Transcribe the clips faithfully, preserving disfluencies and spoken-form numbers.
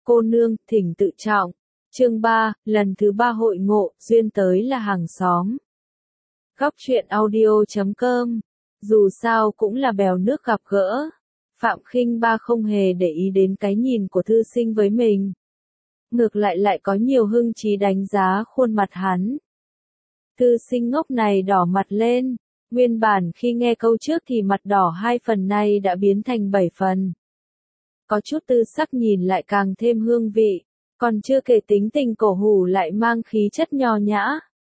cô nương, thỉnh tự trọng. Chương ba, lần thứ ba hội ngộ, duyên tới là hàng xóm. Góc truyện audio chấm com. Dù sao cũng là bèo nước gặp gỡ. Phạm Khinh Ba không hề để ý đến cái nhìn của thư sinh với mình. Ngược lại lại có nhiều hưng trí đánh giá khuôn mặt hắn. Thư sinh ngốc này đỏ mặt lên. Nguyên bản khi nghe câu trước thì mặt đỏ hai phần nay đã biến thành bảy phần. Có chút tư sắc nhìn lại càng thêm hương vị. Còn chưa kể tính tình cổ hủ lại mang khí chất nho nhã.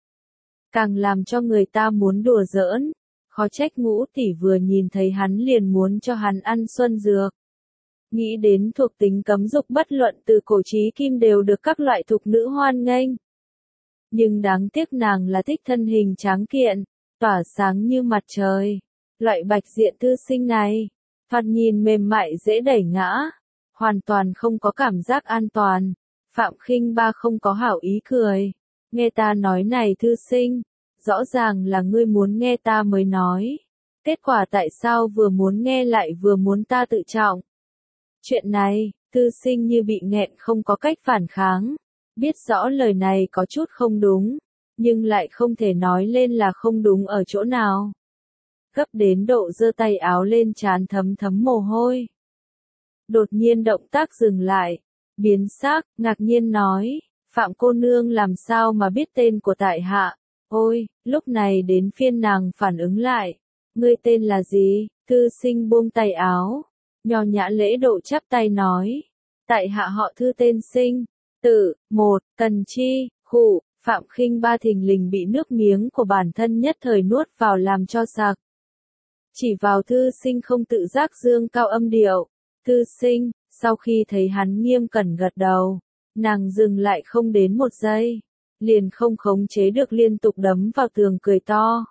Càng làm cho người ta muốn đùa giỡn. Khó trách Ngũ tỷ vừa nhìn thấy hắn liền muốn cho hắn ăn xuân dược. Nghĩ đến thuộc tính cấm dục bất luận từ cổ chí kim đều được các loại thục nữ hoan nghênh. Nhưng đáng tiếc nàng là thích thân hình tráng kiện, tỏa sáng như mặt trời. Loại bạch diện thư sinh này, thoạt nhìn mềm mại dễ đẩy ngã, hoàn toàn không có cảm giác an toàn. Phạm Khinh Ba không có hảo ý cười. Nghe ta nói này thư sinh, rõ ràng là ngươi muốn nghe ta mới nói. Kết quả tại sao vừa muốn nghe lại vừa muốn ta tự trọng? Chuyện này, thư sinh như bị nghẹn không có cách phản kháng. Biết rõ lời này có chút không đúng, nhưng lại không thể nói lên là không đúng ở chỗ nào. Gấp đến độ giơ tay áo lên trán thấm thấm mồ hôi. Đột nhiên động tác dừng lại, biến sắc, ngạc nhiên nói, Phạm cô nương làm sao mà biết tên của tại hạ? Ôi, lúc này đến phiên nàng phản ứng lại. Ngươi tên là gì? Thư sinh buông tay áo, nho nhã lễ độ chắp tay nói. Tại hạ họ Thư tên Sinh, tự, một, Cần Chi, khụ, Phạm Khinh Ba thình lình bị nước miếng của bản thân nhất thời nuốt vào làm cho sặc. Chỉ vào Thư Sinh không tự giác dương cao âm điệu. Thư Sinh, sau khi thấy hắn nghiêm cẩn gật đầu, nàng dừng lại không đến một giây, liền không khống chế được liên tục đấm vào tường cười to.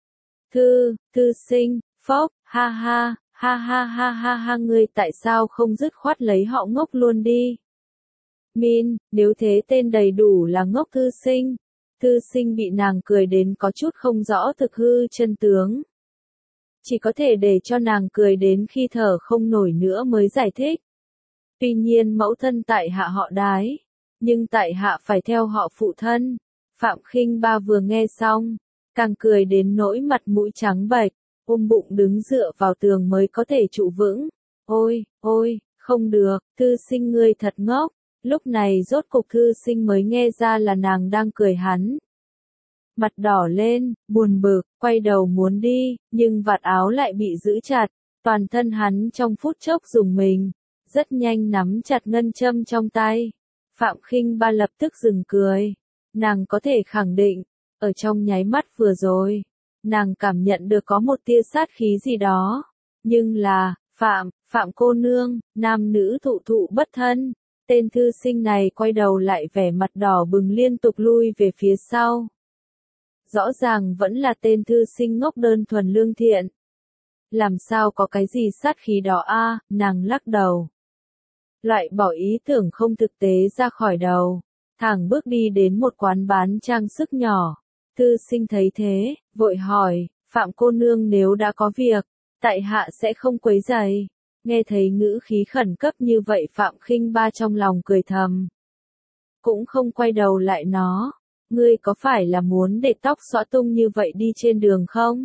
Thư, Thư Sinh, phốc, ha ha, ha ha ha ha ha ngươi tại sao không dứt khoát lấy họ Ngốc luôn đi? Min, nếu thế tên đầy đủ là Ngốc Thư Sinh. Thư Sinh bị nàng cười đến có chút không rõ thực hư chân tướng. Chỉ có thể để cho nàng cười đến khi thở không nổi nữa mới giải thích. Tuy nhiên mẫu thân tại hạ họ Đái, nhưng tại hạ phải theo họ phụ thân. Phạm Khinh Ba vừa nghe xong, càng cười đến nỗi mặt mũi trắng bệch, ôm bụng đứng dựa vào tường mới có thể trụ vững. Ôi, ôi, không được, Thư Sinh ngươi thật ngốc. Lúc này rốt cục Thư Sinh mới nghe ra là nàng đang cười hắn. Mặt đỏ lên, buồn bực, quay đầu muốn đi, nhưng vạt áo lại bị giữ chặt. Toàn thân hắn trong phút chốc rùng mình, rất nhanh nắm chặt ngân châm trong tay. Phạm Khinh Ba lập tức dừng cười. Nàng có thể khẳng định, ở trong nháy mắt vừa rồi, nàng cảm nhận được có một tia sát khí gì đó. Nhưng là, Phạm, Phạm cô nương, nam nữ thụ thụ bất thân. Tên thư sinh này quay đầu lại vẻ mặt đỏ bừng liên tục lui về phía sau. Rõ ràng vẫn là tên thư sinh ngốc đơn thuần lương thiện. Làm sao có cái gì sát khí đó a? À, nàng lắc đầu. Loại bỏ ý tưởng không thực tế ra khỏi đầu. Thẳng bước đi đến một quán bán trang sức nhỏ. Thư sinh thấy thế, vội hỏi, Phạm cô nương nếu đã có việc, tại hạ sẽ không quấy rầy. Nghe thấy ngữ khí khẩn cấp như vậy Phạm Khinh Ba trong lòng cười thầm. Cũng không quay đầu lại nó. Ngươi có phải là muốn để tóc xõa tung như vậy đi trên đường không?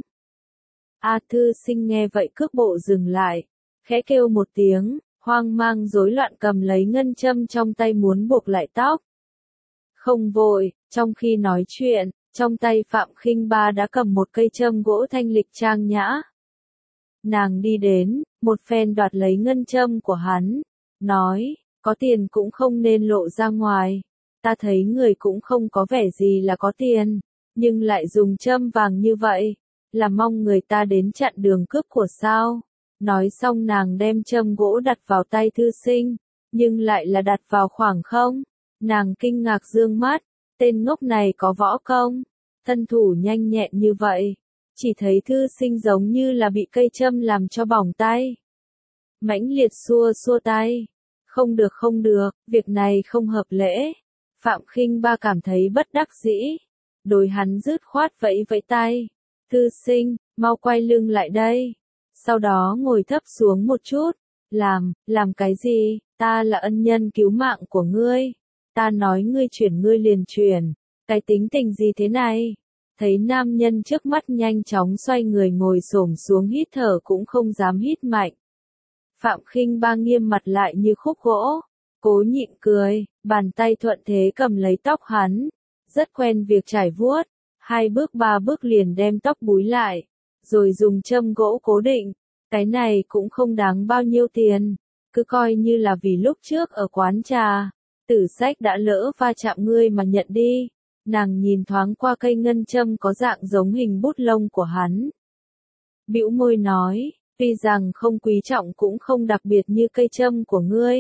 A Thư Sinh nghe vậy cước bộ dừng lại, khẽ kêu một tiếng, hoang mang rối loạn cầm lấy ngân châm trong tay muốn buộc lại tóc. Không vội, trong khi nói chuyện, trong tay Phạm Khinh Ba đã cầm một cây châm gỗ thanh lịch trang nhã. Nàng đi đến, một phen đoạt lấy ngân châm của hắn, nói, có tiền cũng không nên lộ ra ngoài. Ta thấy người cũng không có vẻ gì là có tiền, nhưng lại dùng châm vàng như vậy, là mong người ta đến chặn đường cướp của sao. Nói xong nàng đem châm gỗ đặt vào tay thư sinh, nhưng lại là đặt vào khoảng không. Nàng kinh ngạc dương mắt, tên ngốc này có võ công, thân thủ nhanh nhẹn như vậy. Chỉ thấy thư sinh giống như là bị cây châm làm cho bỏng tay. Mãnh liệt xua xua tay. Không được không được, việc này không hợp lễ. Phạm Khinh Ba cảm thấy bất đắc dĩ. Đối hắn dứt khoát vẫy vẫy tay. Thư sinh, mau quay lưng lại đây. Sau đó ngồi thấp xuống một chút. Làm, làm cái gì, ta là ân nhân cứu mạng của ngươi. Ta nói ngươi chuyển ngươi liền chuyển. Cái tính tình gì thế này? Thấy nam nhân trước mắt nhanh chóng xoay người ngồi xổm xuống hít thở cũng không dám hít mạnh. Phạm Khinh Ba nghiêm mặt lại như khúc gỗ, cố nhịn cười, bàn tay thuận thế cầm lấy tóc hắn, rất quen việc trải vuốt, hai bước ba bước liền đem tóc búi lại, rồi dùng châm gỗ cố định, cái này cũng không đáng bao nhiêu tiền, cứ coi như là vì lúc trước ở quán trà, Tử Sách đã lỡ va chạm ngươi mà nhận đi. Nàng nhìn thoáng qua cây ngân châm có dạng giống hình bút lông của hắn. Bĩu môi nói, tuy rằng không quý trọng cũng không đặc biệt như cây châm của ngươi.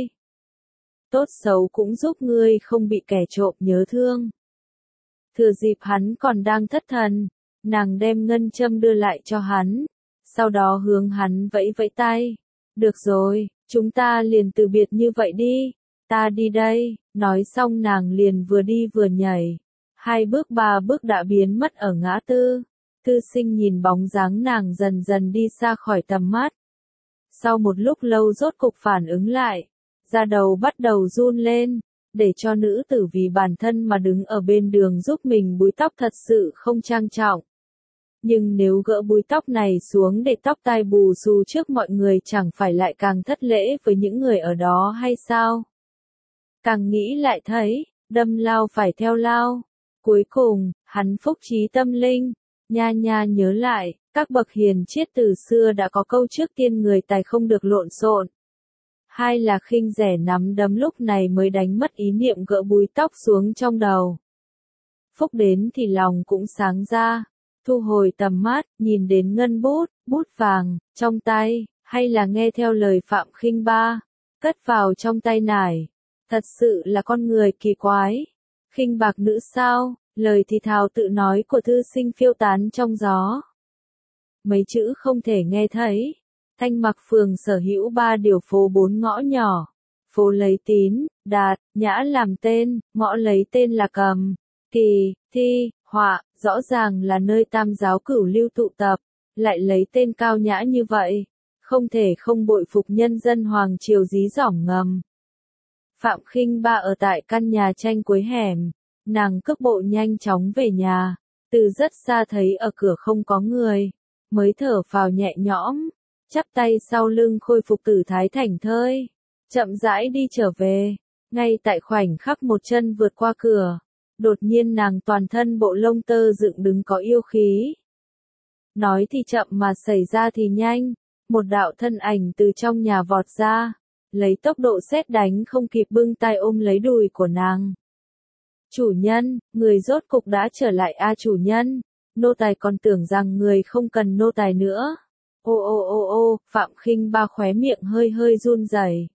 Tốt xấu cũng giúp ngươi không bị kẻ trộm nhớ thương. Thừa dịp hắn còn đang thất thần, nàng đem ngân châm đưa lại cho hắn, sau đó hướng hắn vẫy vẫy tay. Được rồi, chúng ta liền từ biệt như vậy đi, ta đi đây, nói xong nàng liền vừa đi vừa nhảy. Hai bước ba bước đã biến mất ở ngã tư, Thư Sinh nhìn bóng dáng nàng dần dần đi xa khỏi tầm mắt. Sau một lúc lâu rốt cục phản ứng lại, da đầu bắt đầu run lên, để cho nữ tử vì bản thân mà đứng ở bên đường giúp mình búi tóc thật sự không trang trọng. Nhưng nếu gỡ búi tóc này xuống để tóc tai bù xù trước mọi người chẳng phải lại càng thất lễ với những người ở đó hay sao? Càng nghĩ lại thấy, đâm lao phải theo lao. Cuối cùng, hắn phúc trí tâm linh, nha nha nhớ lại, các bậc hiền triết từ xưa đã có câu trước tiên người tài không được lộn xộn. Hai là khinh rẻ nắm đấm lúc này mới đánh mất ý niệm gỡ búi tóc xuống trong đầu. Phúc đến thì lòng cũng sáng ra, thu hồi tầm mắt, nhìn đến ngân bút, bút vàng, trong tay, hay là nghe theo lời Phạm Khinh Ba, cất vào trong tay nải. Thật sự là con người kỳ quái. Khinh bạc nữ sao, lời thì thào tự nói của Thư Sinh phiêu tán trong gió. Mấy chữ không thể nghe thấy. Thanh Mặc phường sở hữu ba điều phố bốn ngõ nhỏ. Phố lấy Tín, Đạt, Nhã làm tên, ngõ lấy tên là Cầm, Kỳ, Thi, Họa, rõ ràng là nơi tam giáo cửu lưu tụ tập, lại lấy tên cao nhã như vậy. Không thể không bội phục nhân dân hoàng triều dí dỏm ngầm. Phạm Khinh Ba ở tại căn nhà tranh cuối hẻm, nàng cước bộ nhanh chóng về nhà, từ rất xa thấy ở cửa không có người, mới thở phào nhẹ nhõm, chắp tay sau lưng khôi phục tử thái thảnh thơi, chậm rãi đi trở về, ngay tại khoảnh khắc một chân vượt qua cửa, đột nhiên nàng toàn thân bộ lông tơ dựng đứng có yêu khí. Nói thì chậm mà xảy ra thì nhanh, một đạo thân ảnh từ trong nhà vọt ra, lấy tốc độ sét đánh không kịp bưng tay ôm lấy đùi của nàng. Chủ nhân, người rốt cục đã trở lại a chủ nhân, nô tài còn tưởng rằng người không cần nô tài nữa. Ô ô ô ô, Phạm Khinh Ba khóe miệng hơi hơi run rẩy.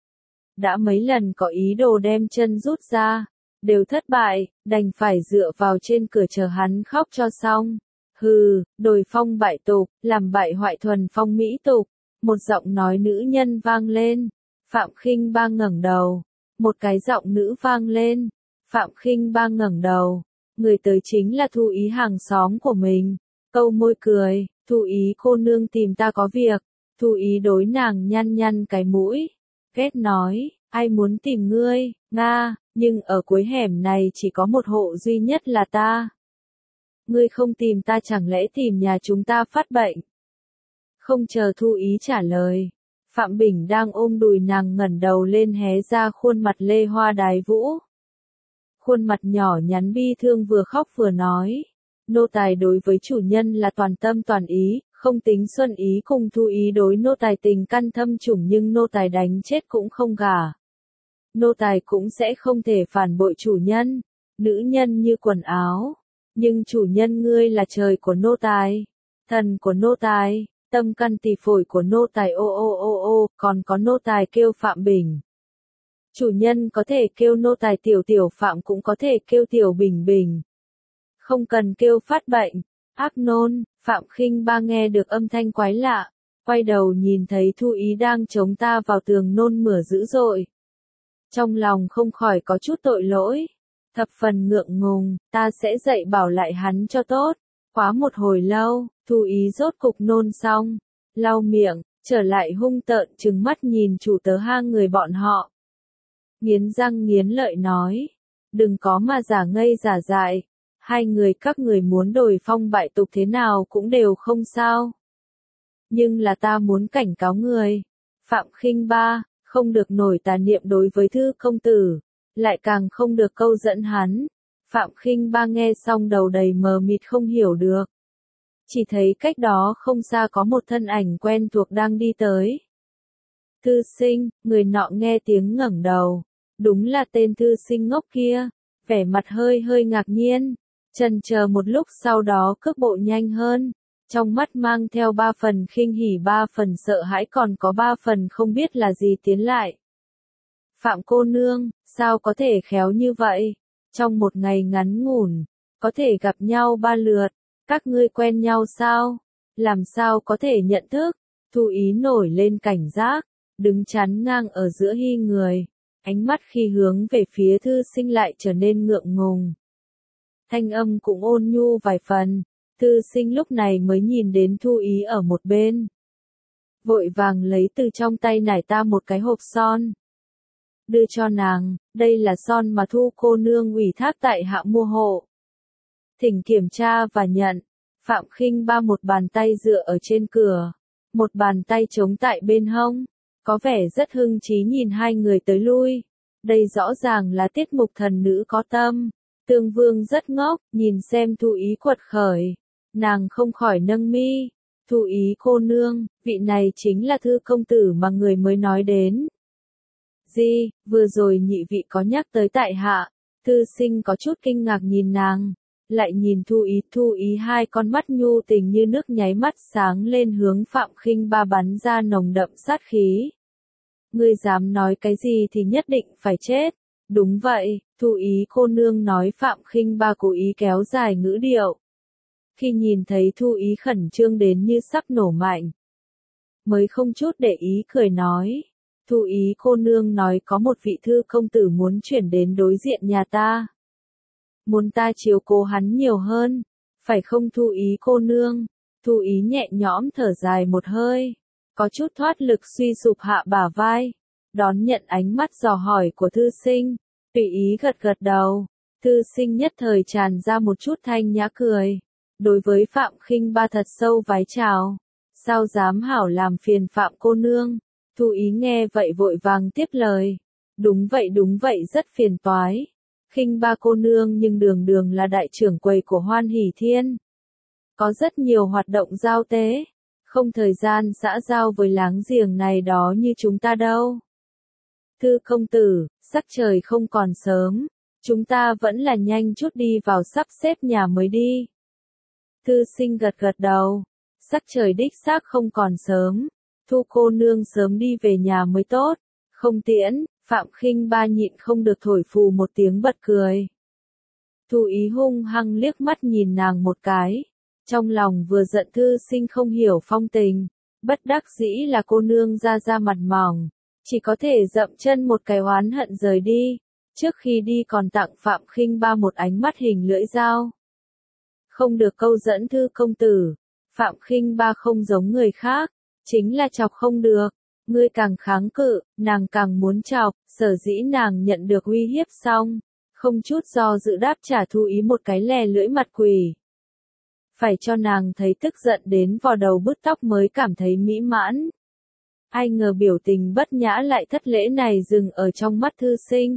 Đã mấy lần có ý đồ đem chân rút ra, đều thất bại, đành phải dựa vào trên cửa chờ hắn khóc cho xong. Hừ, đồi phong bại tục, làm bại hoại thuần phong mỹ tục. Một giọng nói nữ nhân vang lên. Phạm Khinh Ba ngẩng đầu. Một cái giọng nữ vang lên. Phạm Khinh Ba ngẩng đầu. Người tới chính là Thu Ý hàng xóm của mình. Câu môi cười, Thu Ý cô nương tìm ta có việc. Thu Ý đối nàng nhăn nhăn cái mũi. Ghét nói, ai muốn tìm ngươi, Nga, nhưng ở cuối hẻm này chỉ có một hộ duy nhất là ta. Ngươi không tìm ta chẳng lẽ tìm nhà chúng ta phát bệnh? Không chờ Thu Ý trả lời. Phạm Bình đang ôm đùi nàng ngẩng đầu lên hé ra khuôn mặt lê hoa đái vũ. Khuôn mặt nhỏ nhắn bi thương vừa khóc vừa nói. Nô tài đối với chủ nhân là toàn tâm toàn ý, không tính xuân ý cùng Thu Ý đối nô tài tình căn thâm trùng nhưng nô tài đánh chết cũng không gả. Nô tài cũng sẽ không thể phản bội chủ nhân, nữ nhân như quần áo. Nhưng chủ nhân ngươi là trời của nô tài, thần của nô tài, tâm căn tỳ phổi của nô tài ô ô ô ô, còn có nô tài kêu Phạm Bình. Chủ nhân có thể kêu nô tài tiểu tiểu Phạm cũng có thể kêu tiểu Bình Bình. Không cần kêu phát bệnh, ác nôn, Phạm Khinh Ba nghe được âm thanh quái lạ, quay đầu nhìn thấy Thu Ý đang chống ta vào tường nôn mửa dữ dội. Trong lòng không khỏi có chút tội lỗi. Thập phần ngượng ngùng, ta sẽ dạy bảo lại hắn cho tốt. Quá một hồi lâu, Thu Ý rốt cục nôn xong, lau miệng, trở lại hung tợn trừng mắt nhìn chủ tớ hai người bọn họ. Nghiến răng nghiến lợi nói, đừng có mà giả ngây giả dại, hai người các người muốn đổi phong bại tục thế nào cũng đều không sao. Nhưng là ta muốn cảnh cáo người, Phạm Khinh Ba, không được nổi tà niệm đối với Thư công tử, lại càng không được câu dẫn hắn. Phạm Khinh Ba nghe xong đầu đầy mờ mịt không hiểu được. Chỉ thấy cách đó không xa có một thân ảnh quen thuộc đang đi tới. Thư sinh, người nọ nghe tiếng ngẩng đầu. Đúng là tên thư sinh ngốc kia, vẻ mặt hơi hơi ngạc nhiên, chần chờ một lúc sau đó cước bộ nhanh hơn, trong mắt mang theo ba phần khinh hỉ ba phần sợ hãi còn có ba phần không biết là gì tiến lại. Phạm cô nương, sao có thể khéo như vậy? Trong một ngày ngắn ngủn, có thể gặp nhau ba lượt, các ngươi quen nhau sao? Làm sao có thể nhận thức? Thu Ý nổi lên cảnh giác, đứng chắn ngang ở giữa hi người. Ánh mắt khi hướng về phía thư sinh lại trở nên ngượng ngùng. Thanh âm cũng ôn nhu vài phần, thư sinh lúc này mới nhìn đến Thu Ý ở một bên. Vội vàng lấy từ trong tay nải ta một cái hộp son. Đưa cho nàng, đây là son mà Thu cô nương ủy thác tại hạ mua hộ. Thỉnh kiểm tra và nhận. Phạm Khinh Ba một bàn tay dựa ở trên cửa, một bàn tay chống tại bên hông. Có vẻ rất hưng trí nhìn hai người tới lui. Đây rõ ràng là tiết mục thần nữ có tâm. Tương Vương rất ngốc, nhìn xem Thu Ý quật khởi. Nàng không khỏi nâng mi. Thu Ý cô nương, vị này chính là Thư công tử mà người mới nói đến. Gì, vừa rồi nhị vị có nhắc tới tại hạ. Thư sinh có chút kinh ngạc nhìn nàng. Lại nhìn Thu Ý, Thu Ý hai con mắt nhu tình như nước nháy mắt sáng lên hướng Phạm Khinh Ba bắn ra nồng đậm sát khí. Ngươi dám nói cái gì thì nhất định phải chết. Đúng vậy, Thu Ý cô nương nói. Phạm Khinh Ba cố ý kéo dài ngữ điệu. Khi nhìn thấy Thu Ý khẩn trương đến như sắp nổ mạnh, mới không chút để ý cười nói. Thu Ý cô nương nói có một vị thư công tử muốn chuyển đến đối diện nhà ta. Muốn ta chiếu cố hắn nhiều hơn, phải không Thu Ý cô nương? Thu Ý nhẹ nhõm thở dài một hơi, có chút thoát lực suy sụp hạ bả vai, đón nhận ánh mắt dò hỏi của thư sinh, tùy ý gật gật đầu. Thư sinh nhất thời tràn ra một chút thanh nhã cười, đối với Phạm Khinh Ba thật sâu vái chào. Sao dám hảo làm phiền Phạm cô nương? Thu Ý nghe vậy vội vàng tiếp lời. Đúng vậy đúng vậy rất phiền toái. Khinh Ba cô nương nhưng đường đường là đại trưởng quầy của Hoan Hỷ Thiên. Có rất nhiều hoạt động giao tế, không thời gian xã giao với láng giềng này đó như chúng ta đâu. Thư công tử, sắc trời không còn sớm, chúng ta vẫn là nhanh chút đi vào sắp xếp nhà mới đi. Thư sinh gật gật đầu, sắc trời đích xác không còn sớm, Thu cô nương sớm đi về nhà mới tốt, không tiễn. Phạm Khinh Ba nhịn không được thổi phù một tiếng bật cười. Thu Ý hung hăng liếc mắt nhìn nàng một cái. Trong lòng vừa giận thư sinh không hiểu phong tình. Bất đắc dĩ là cô nương ra ra mặt mỏng. Chỉ có thể dậm chân một cái oán hận rời đi. Trước khi đi còn tặng Phạm Khinh Ba một ánh mắt hình lưỡi dao. Không được câu dẫn thư công tử. Phạm Khinh Ba không giống người khác. Chính là chọc không được. Ngươi càng kháng cự, nàng càng muốn chọc, sở dĩ nàng nhận được uy hiếp xong, không chút do dự đáp trả Thu Ý một cái lè lưỡi mặt quỷ. Phải cho nàng thấy tức giận đến vò đầu bứt tóc mới cảm thấy mỹ mãn. Ai ngờ biểu tình bất nhã lại thất lễ này dừng ở trong mắt thư sinh.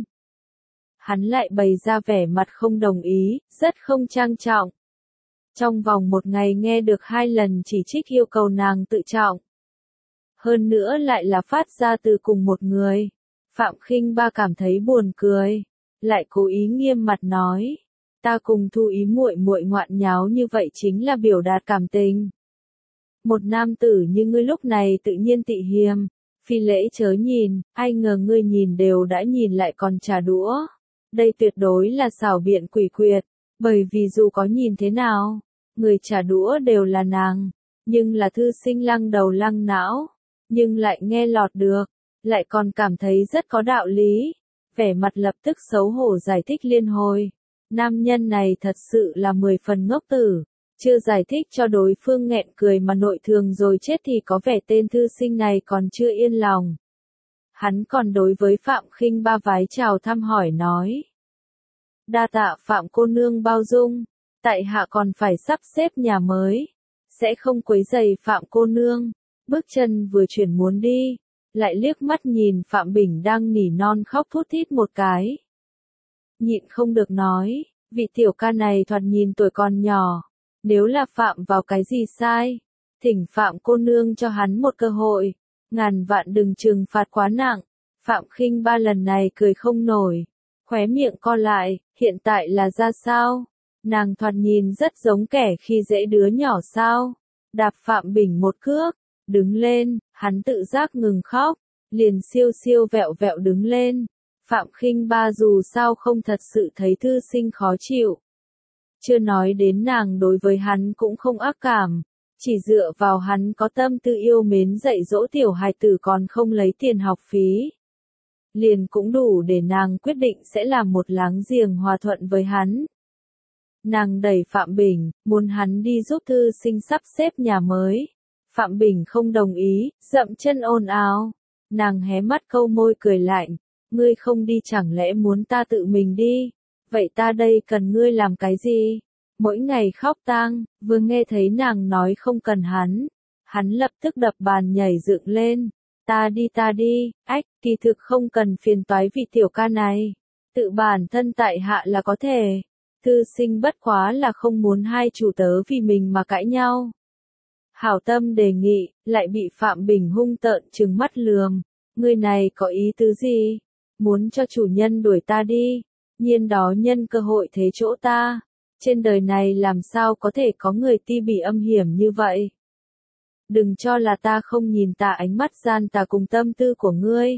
Hắn lại bày ra vẻ mặt không đồng ý, rất không trang trọng. Trong vòng một ngày nghe được hai lần chỉ trích yêu cầu nàng tự trọng. Hơn nữa lại là phát ra từ cùng một người. Phạm Khinh Ba cảm thấy buồn cười, lại cố ý nghiêm mặt nói, ta cùng Thu Ý muội muội ngoạn nháo như vậy chính là biểu đạt cảm tình. Một nam tử như ngươi lúc này tự nhiên tị hiềm, phi lễ chớ nhìn, ai ngờ ngươi nhìn đều đã nhìn lại còn trả đũa. Đây tuyệt đối là xảo biện quỷ quyệt, bởi vì dù có nhìn thế nào, người trả đũa đều là nàng, nhưng là thư sinh lăng đầu lăng não. Nhưng lại nghe lọt được, lại còn cảm thấy rất có đạo lý. Vẻ mặt lập tức xấu hổ giải thích liên hồi. Nam nhân này thật sự là mười phần ngốc tử. Chưa giải thích cho đối phương nghẹn cười mà nội thường rồi chết thì có vẻ tên thư sinh này còn chưa yên lòng. Hắn còn đối với Phạm Khinh Ba vái chào thăm hỏi nói. Đa tạ Phạm cô nương bao dung, tại hạ còn phải sắp xếp nhà mới, sẽ không quấy rầy Phạm cô nương. Bước chân vừa chuyển muốn đi, lại liếc mắt nhìn Phạm Bình đang nỉ non khóc thút thít một cái. Nhịn không được nói, vị tiểu ca này thoạt nhìn tuổi còn nhỏ, nếu là phạm vào cái gì sai, thỉnh Phạm cô nương cho hắn một cơ hội, ngàn vạn đừng trừng phạt quá nặng. Phạm Khinh Ba lần này cười không nổi, khóe miệng co lại, hiện tại là ra sao? Nàng thoạt nhìn rất giống kẻ khi dễ đứa nhỏ sao? Đạp Phạm Bình một cước, đứng lên, hắn tự giác ngừng khóc, liền siêu siêu vẹo vẹo đứng lên. Phạm Khinh Ba dù sao không thật sự thấy thư sinh khó chịu. Chưa nói đến nàng đối với hắn cũng không ác cảm, chỉ dựa vào hắn có tâm tư yêu mến dạy dỗ tiểu hài tử còn không lấy tiền học phí. Liền cũng đủ để nàng quyết định sẽ làm một láng giềng hòa thuận với hắn. Nàng đẩy Phạm Bình, muốn hắn đi giúp thư sinh sắp xếp nhà mới. Phạm Bình không đồng ý, dậm chân ồn ào. Nàng hé mắt câu môi cười lạnh, ngươi không đi chẳng lẽ muốn ta tự mình đi? Vậy ta đây cần ngươi làm cái gì? Mỗi ngày khóc tang, vừa nghe thấy nàng nói không cần hắn. Hắn lập tức đập bàn nhảy dựng lên. Ta đi ta đi, ách, kỳ thực không cần phiền toái vị tiểu ca này. Tự bản thân tại hạ là có thể. Thư sinh bất quá là không muốn hai chủ tớ vì mình mà cãi nhau. Hảo tâm đề nghị, lại bị Phạm Bình hung tợn trừng mắt lườm. Người này có ý tứ gì? Muốn cho chủ nhân đuổi ta đi. Nhiên đó nhân cơ hội thế chỗ ta. Trên đời này làm sao có thể có người ti bỉ âm hiểm như vậy? Đừng cho là ta không nhìn ta ánh mắt gian tà cùng tâm tư của ngươi.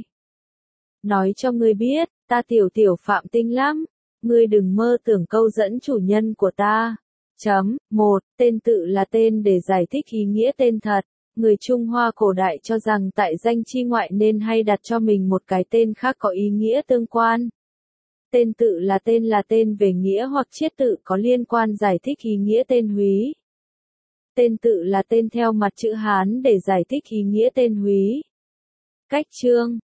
Nói cho ngươi biết, ta tiểu tiểu Phạm tinh lắm. Ngươi đừng mơ tưởng câu dẫn chủ nhân của ta. Chấm, một, tên tự là tên để giải thích ý nghĩa tên thật. Người Trung Hoa cổ đại cho rằng tại danh chi ngoại nên hay đặt cho mình một cái tên khác có ý nghĩa tương quan. Tên tự là tên là tên về nghĩa hoặc chiết tự có liên quan giải thích ý nghĩa tên húy. Tên tự là tên theo mặt chữ Hán để giải thích ý nghĩa tên húy. Cách chương